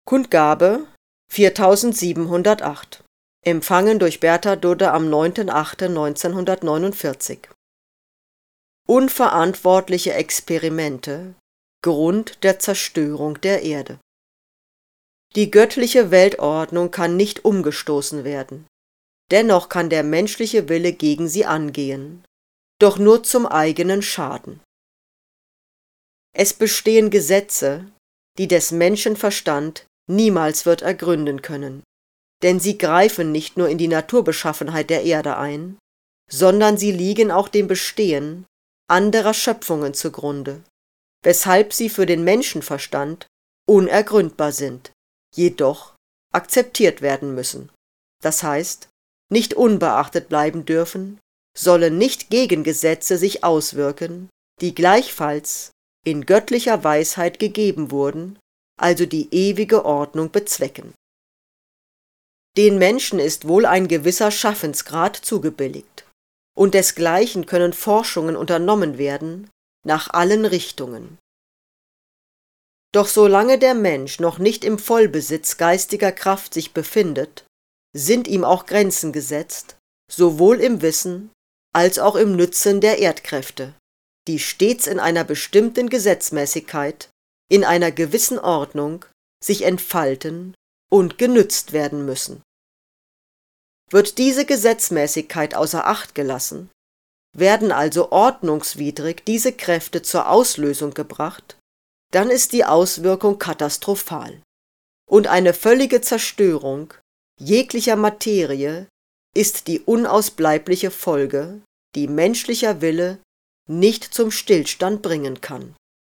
Kundgabe 4708. Empfangen durch Bertha Dudde am 9.8.1949. Unverantwortliche Experimente, Grund der Zerstörung der Erde. Die göttliche Weltordnung kann nicht umgestoßen werden. Dennoch kann der menschliche Wille gegen sie angehen, doch nur zum eigenen Schaden. Es bestehen Gesetze, die des Menschen Verstand niemals wird ergründen können, denn sie greifen nicht nur in die Naturbeschaffenheit der Erde ein, sondern sie liegen auch dem Bestehen anderer Schöpfungen zugrunde, weshalb sie für den Menschenverstand unergründbar sind, jedoch akzeptiert werden müssen. Das heißt, nicht unbeachtet bleiben dürfen, sollen nicht Gegengesetze sich auswirken, die gleichfalls in göttlicher Weisheit gegeben wurden, also die ewige Ordnung bezwecken. Den Menschen ist wohl ein gewisser Schaffensgrad zugebilligt, und desgleichen können Forschungen unternommen werden nach allen Richtungen. Doch solange der Mensch noch nicht im Vollbesitz geistiger Kraft sich befindet, sind ihm auch Grenzen gesetzt, sowohl im Wissen als auch im Nützen der Erdkräfte, die stets in einer bestimmten Gesetzmäßigkeit, in einer gewissen Ordnung sich entfalten und genützt werden müssen. Wird diese Gesetzmäßigkeit außer Acht gelassen, werden also ordnungswidrig diese Kräfte zur Auslösung gebracht, dann ist die Auswirkung katastrophal, und eine völlige Zerstörung jeglicher Materie ist die unausbleibliche Folge, die menschlicher Wille nicht zum Stillstand bringen kann.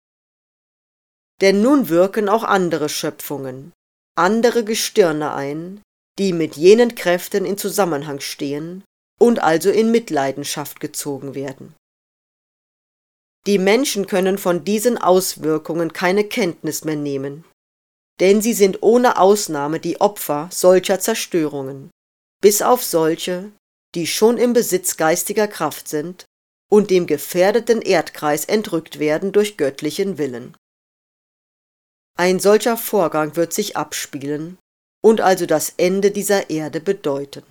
Denn nun wirken auch andere Schöpfungen, andere Gestirne ein, die mit jenen Kräften in Zusammenhang stehen und also in Mitleidenschaft gezogen werden. Die Menschen können von diesen Auswirkungen keine Kenntnis mehr nehmen, denn sie sind ohne Ausnahme die Opfer solcher Zerstörungen, bis auf solche, die schon im Besitz geistiger Kraft sind und dem gefährdeten Erdkreis entrückt werden durch göttlichen Willen. Ein solcher Vorgang wird sich abspielen und also das Ende dieser Erde bedeuten.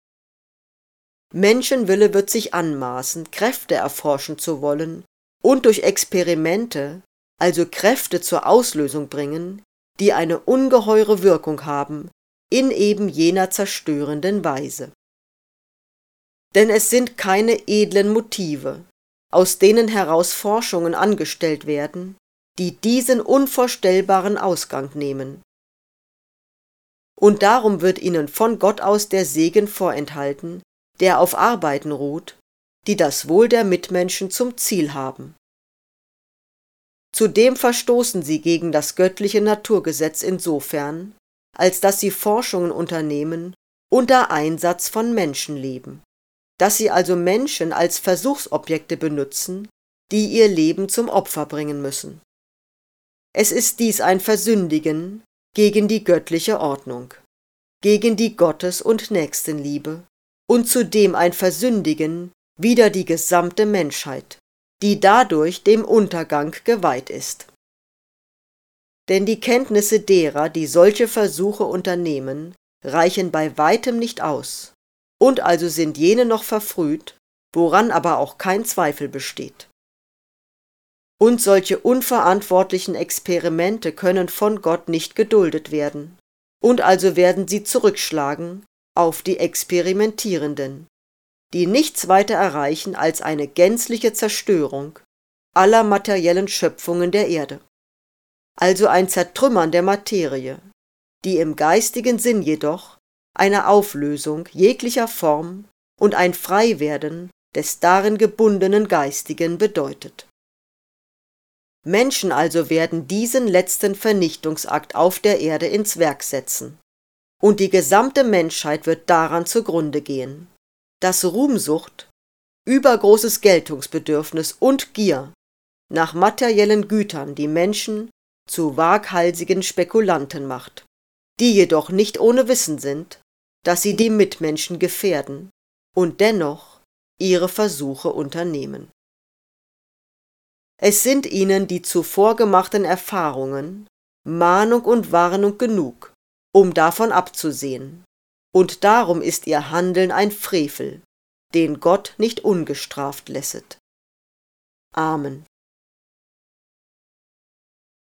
Menschenwille wird sich anmaßen, Kräfte erforschen zu wollen und durch Experimente, also Kräfte zur Auslösung bringen, die eine ungeheure Wirkung haben in eben jener zerstörenden Weise. Denn es sind keine edlen Motive, aus denen heraus Forschungen angestellt werden, die diesen unvorstellbaren Ausgang nehmen. Und darum wird ihnen von Gott aus der Segen vorenthalten, der auf Arbeiten ruht, die das Wohl der Mitmenschen zum Ziel haben. Zudem verstoßen sie gegen das göttliche Naturgesetz insofern, als dass sie Forschungen unternehmen unter Einsatz von Menschenleben, dass sie also Menschen als Versuchsobjekte benutzen, die ihr Leben zum Opfer bringen müssen. Es ist dies ein Versündigen gegen die göttliche Ordnung, gegen die Gottes- und Nächstenliebe und zudem ein Versündigen wider die gesamte Menschheit, die dadurch dem Untergang geweiht ist. Denn die Kenntnisse derer, die solche Versuche unternehmen, reichen bei weitem nicht aus, und also sind jene noch verfrüht, woran aber auch kein Zweifel besteht. Und solche unverantwortlichen Experimente können von Gott nicht geduldet werden, und also werden sie zurückschlagen auf die Experimentierenden, die nichts weiter erreichen als eine gänzliche Zerstörung aller materiellen Schöpfungen der Erde, also ein Zertrümmern der Materie, die im geistigen Sinn jedoch eine Auflösung jeglicher Form und ein Freiwerden des darin gebundenen Geistigen bedeutet. Menschen also werden diesen letzten Vernichtungsakt auf der Erde ins Werk setzen, und die gesamte Menschheit wird daran zugrunde gehen, dass Ruhmsucht, übergroßes Geltungsbedürfnis und Gier nach materiellen Gütern die Menschen zu waghalsigen Spekulanten macht, die jedoch nicht ohne Wissen sind, dass sie die Mitmenschen gefährden und dennoch ihre Versuche unternehmen. Es sind ihnen die zuvor gemachten Erfahrungen Mahnung und Warnung genug, um davon abzusehen, und darum ist ihr Handeln ein Frevel, den Gott nicht ungestraft lässet. Amen.